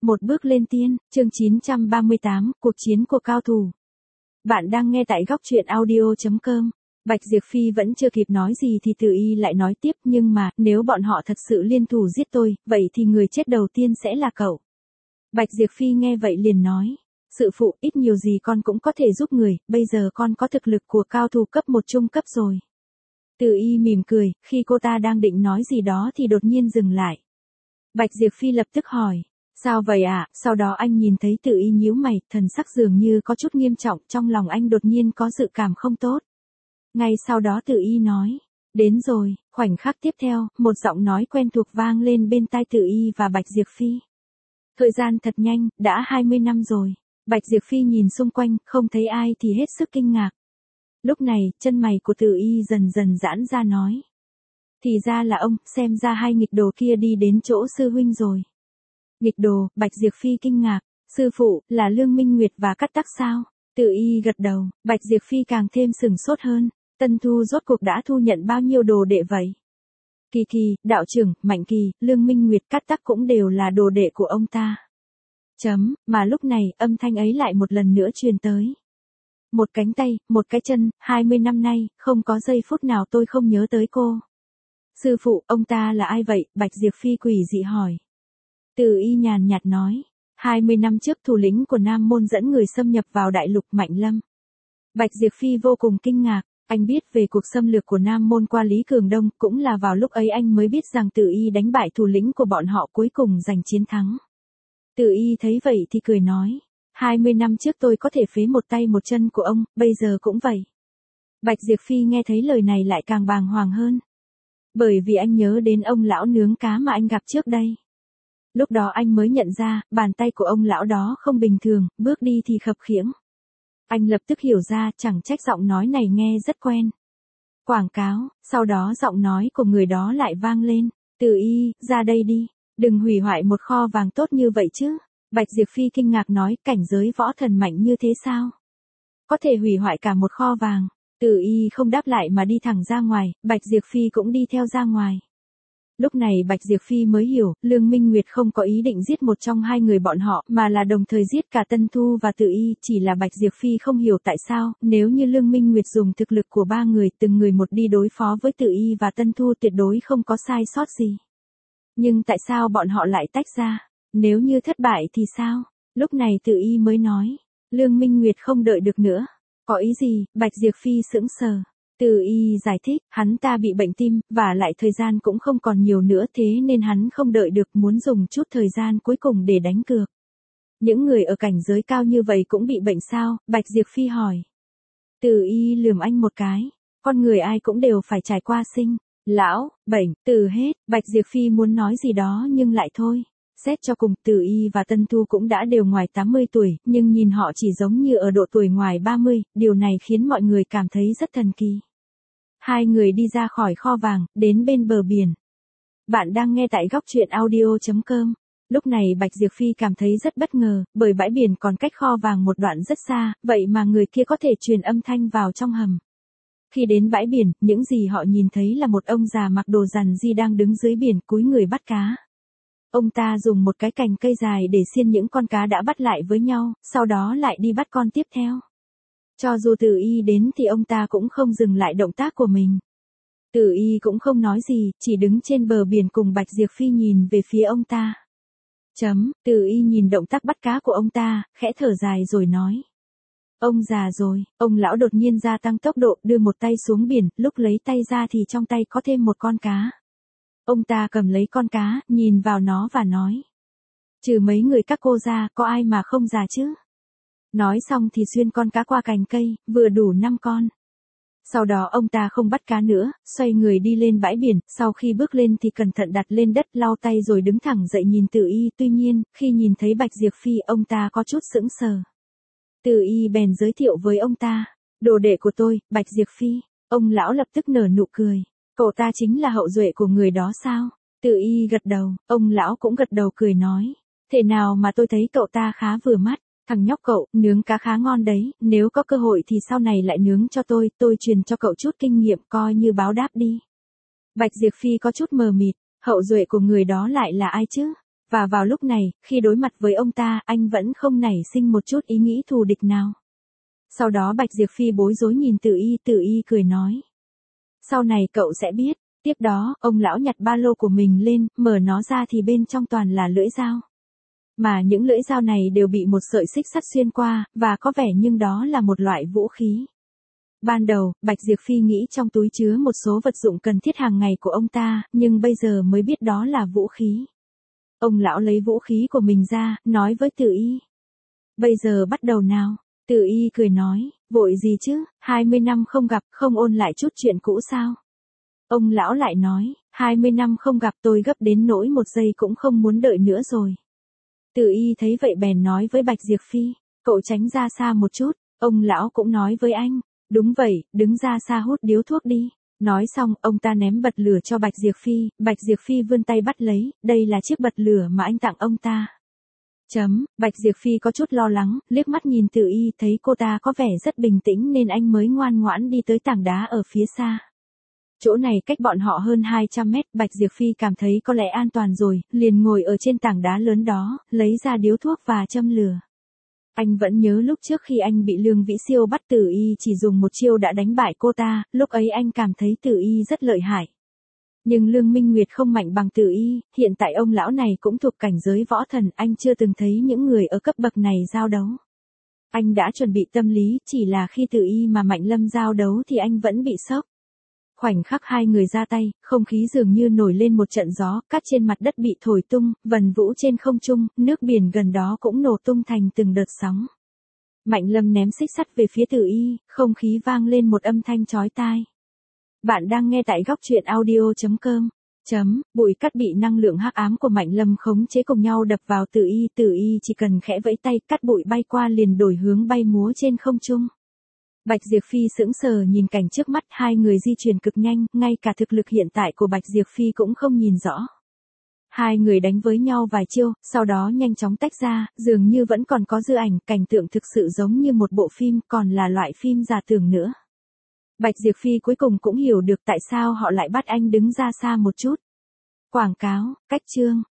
Một bước lên tiên, chương 938, cuộc chiến của cao thủ. Bạn đang nghe tại góc truyện audio.com. Bạch Diệp Phi vẫn chưa kịp nói gì thì Từ Y lại nói tiếp, nhưng mà, nếu bọn họ thật sự liên thủ giết tôi, vậy thì người chết đầu tiên sẽ là cậu. Bạch Diệp Phi nghe vậy liền nói, sự phụ, ít nhiều gì con cũng có thể giúp người, bây giờ con có thực lực của cao thủ cấp 1 trung cấp rồi. Từ Y mỉm cười, khi cô ta đang định nói gì đó thì đột nhiên dừng lại. Bạch Diệp Phi lập tức hỏi, sao vậy ạ? Sau đó anh nhìn thấy Từ Y nhíu mày, thần sắc dường như có chút nghiêm trọng, trong lòng anh đột nhiên có dự cảm không tốt. Ngay sau đó Từ Y nói, đến rồi. Khoảnh khắc tiếp theo, một giọng nói quen thuộc vang lên bên tai Từ Y và Bạch Diệp Phi. Thời gian thật nhanh, đã 20 năm rồi. Bạch Diệp Phi nhìn xung quanh, không thấy ai thì hết sức kinh ngạc. Lúc này, chân mày của Từ Y dần dần giãn ra nói. Thì ra là ông, xem ra hai nghịch đồ kia đi đến chỗ sư huynh rồi. Nghịch đồ, Bạch Diệp Phi kinh ngạc, sư phụ, là Lương Minh Nguyệt và Cát Tắc sao? Từ Y gật đầu, Bạch Diệp Phi càng thêm sửng sốt hơn, Tân Thu rốt cuộc đã thu nhận bao nhiêu đồ đệ vậy? Kỳ Kỳ, đạo trưởng, Mạnh Kỳ, Lương Minh Nguyệt, Cát Tắc cũng đều là đồ đệ của ông ta. Mà lúc này, âm thanh ấy lại một lần nữa truyền tới. Một cánh tay, một cái chân, 20 năm nay, không có giây phút nào tôi không nhớ tới cô. Sư phụ, ông ta là ai vậy? Bạch Diệp Phi quỷ dị hỏi. Từ Y nhàn nhạt nói, 20 năm trước thủ lĩnh của Nam Môn dẫn người xâm nhập vào đại lục Mạnh Lâm. Bạch Diệp Phi vô cùng kinh ngạc, anh biết về cuộc xâm lược của Nam Môn qua Lý Cường Đông, cũng là vào lúc ấy anh mới biết rằng Từ Y đánh bại thủ lĩnh của bọn họ cuối cùng giành chiến thắng. Từ Y thấy vậy thì cười nói, 20 năm trước tôi có thể phế một tay một chân của ông, bây giờ cũng vậy. Bạch Diệp Phi nghe thấy lời này lại càng bàng hoàng hơn. Bởi vì anh nhớ đến ông lão nướng cá mà anh gặp trước đây. Lúc đó anh mới nhận ra, bàn tay của ông lão đó không bình thường, bước đi thì khập khiễng. Anh lập tức hiểu ra, chẳng trách giọng nói này nghe rất quen. Quảng cáo, sau đó giọng nói của người đó lại vang lên, Từ Y, ra đây đi, đừng hủy hoại một kho vàng tốt như vậy chứ. Bạch Diệp Phi kinh ngạc nói, cảnh giới võ thần mạnh như thế sao? Có thể hủy hoại cả một kho vàng. Từ Y không đáp lại mà đi thẳng ra ngoài, Bạch Diệp Phi cũng đi theo ra ngoài. Lúc này Bạch Diệp Phi mới hiểu, Lương Minh Nguyệt không có ý định giết một trong hai người bọn họ, mà là đồng thời giết cả Tân Thu và Từ Y, chỉ là Bạch Diệp Phi không hiểu tại sao, nếu như Lương Minh Nguyệt dùng thực lực của ba người, từng người một đi đối phó với Từ Y và Tân Thu tuyệt đối không có sai sót gì. Nhưng tại sao bọn họ lại tách ra? Nếu như thất bại thì sao? Lúc này Từ Y mới nói, Lương Minh Nguyệt không đợi được nữa. Có ý gì? Bạch Diệp Phi sững sờ. Từ Y giải thích, hắn ta bị bệnh tim, và lại thời gian cũng không còn nhiều nữa, thế nên hắn không đợi được, muốn dùng chút thời gian cuối cùng để đánh cược. Những người ở cảnh giới cao như vậy cũng bị bệnh sao? Bạch Diệp Phi hỏi. Từ Y lườm anh một cái, con người ai cũng đều phải trải qua sinh, lão, bệnh, tử hết. Bạch Diệp Phi muốn nói gì đó nhưng lại thôi. Xét cho cùng, Từ Y và Tân Thu cũng đã đều ngoài 80 tuổi, nhưng nhìn họ chỉ giống như ở độ tuổi ngoài 30, điều này khiến mọi người cảm thấy rất thần kỳ. Hai người đi ra khỏi kho vàng, đến bên bờ biển. Bạn đang nghe tại góc truyện audio.com. Lúc này Bạch Diệp Phi cảm thấy rất bất ngờ, bởi bãi biển còn cách kho vàng một đoạn rất xa, vậy mà người kia có thể truyền âm thanh vào trong hầm. Khi đến bãi biển, những gì họ nhìn thấy là một ông già mặc đồ rằn di đang đứng dưới biển cúi người bắt cá. Ông ta dùng một cái cành cây dài để xiên những con cá đã bắt lại với nhau, sau đó lại đi bắt con tiếp theo. Cho dù Từ Y đến thì ông ta cũng không dừng lại động tác của mình. Từ Y cũng không nói gì, chỉ đứng trên bờ biển cùng Bạch Diệp Phi nhìn về phía ông ta. Từ Y nhìn động tác bắt cá của ông ta, khẽ thở dài rồi nói. Ông già rồi, ông lão đột nhiên gia tăng tốc độ, đưa một tay xuống biển, lúc lấy tay ra thì trong tay có thêm một con cá. Ông ta cầm lấy con cá, nhìn vào nó và nói. Trừ mấy người các cô ra, có ai mà không già chứ? Nói xong thì xuyên con cá qua cành cây, vừa đủ 5 con. Sau đó ông ta không bắt cá nữa, xoay người đi lên bãi biển, sau khi bước lên thì cẩn thận đặt lên đất, lau tay rồi đứng thẳng dậy nhìn Từ Y, tuy nhiên, khi nhìn thấy Bạch Diệp Phi, ông ta có chút sững sờ. Từ Y bèn giới thiệu với ông ta, đồ đệ của tôi, Bạch Diệp Phi. Ông lão lập tức nở nụ cười, cậu ta chính là hậu duệ của người đó sao? Từ Y gật đầu, ông lão cũng gật đầu cười nói, thế nào mà tôi thấy cậu ta khá vừa mắt. Thằng nhóc cậu, nướng cá khá ngon đấy, nếu có cơ hội thì sau này lại nướng cho tôi truyền cho cậu chút kinh nghiệm coi như báo đáp đi. Bạch Diệp Phi có chút mờ mịt, hậu duệ của người đó lại là ai chứ? Và vào lúc này, khi đối mặt với ông ta, anh vẫn không nảy sinh một chút ý nghĩ thù địch nào. Sau đó Bạch Diệp Phi bối rối nhìn Từ Y cười nói. Sau này cậu sẽ biết. Tiếp đó, ông lão nhặt ba lô của mình lên, mở nó ra thì bên trong toàn là lưỡi dao. Mà những lưỡi dao này đều bị một sợi xích sắt xuyên qua, và có vẻ nhưng đó là một loại vũ khí. Ban đầu, Bạch Diệp Phi nghĩ trong túi chứa một số vật dụng cần thiết hàng ngày của ông ta, nhưng bây giờ mới biết đó là vũ khí. Ông lão lấy vũ khí của mình ra, nói với Từ Y. Bây giờ bắt đầu nào. Từ Y cười nói, vội gì chứ, 20 năm không gặp, không ôn lại chút chuyện cũ sao? Ông lão lại nói, 20 năm không gặp tôi gấp đến nỗi một giây cũng không muốn đợi nữa rồi. Từ Y thấy vậy bèn nói với Bạch Diệp Phi, cậu tránh ra xa một chút. Ông lão cũng nói với anh, đúng vậy, đứng ra xa hút điếu thuốc đi. Nói xong, ông ta ném bật lửa cho Bạch Diệp Phi vươn tay bắt lấy, đây là chiếc bật lửa mà anh tặng ông ta. Bạch Diệp Phi có chút lo lắng, liếc mắt nhìn Từ Y thấy cô ta có vẻ rất bình tĩnh nên anh mới ngoan ngoãn đi tới tảng đá ở phía xa. Chỗ này cách bọn họ hơn 200 mét, Bạch Diệp Phi cảm thấy có lẽ an toàn rồi, liền ngồi ở trên tảng đá lớn đó, lấy ra điếu thuốc và châm lửa. Anh vẫn nhớ lúc trước khi anh bị Lương Vĩ Siêu bắt Từ Y chỉ dùng một chiêu đã đánh bại cô ta, lúc ấy anh cảm thấy Từ Y rất lợi hại. Nhưng Lương Minh Nguyệt không mạnh bằng Từ Y, hiện tại ông lão này cũng thuộc cảnh giới võ thần, anh chưa từng thấy những người ở cấp bậc này giao đấu. Anh đã chuẩn bị tâm lý, chỉ là khi Từ Y mà Mạnh Lâm giao đấu thì anh vẫn bị sốc. Khoảnh khắc hai người ra tay, không khí dường như nổi lên một trận gió, cát trên mặt đất bị thổi tung, vần vũ trên không trung, nước biển gần đó cũng nổ tung thành từng đợt sóng. Mạnh Lâm ném xích sắt về phía Từ Y, không khí vang lên một âm thanh chói tai. Bạn đang nghe tại góc truyện audio.com. Bụi cát bị năng lượng hắc ám của Mạnh Lâm khống chế cùng nhau đập vào Từ Y chỉ cần khẽ vẫy tay, cát bụi bay qua liền đổi hướng bay múa trên không trung. Bạch Diệp Phi sững sờ nhìn cảnh trước mắt, hai người di chuyển cực nhanh, ngay cả thực lực hiện tại của Bạch Diệp Phi cũng không nhìn rõ. Hai người đánh với nhau vài chiêu, sau đó nhanh chóng tách ra, dường như vẫn còn có dư ảnh, cảnh tượng thực sự giống như một bộ phim, còn là loại phim giả tưởng nữa. Bạch Diệp Phi cuối cùng cũng hiểu được tại sao họ lại bắt anh đứng ra xa một chút. Quảng cáo, cách chương.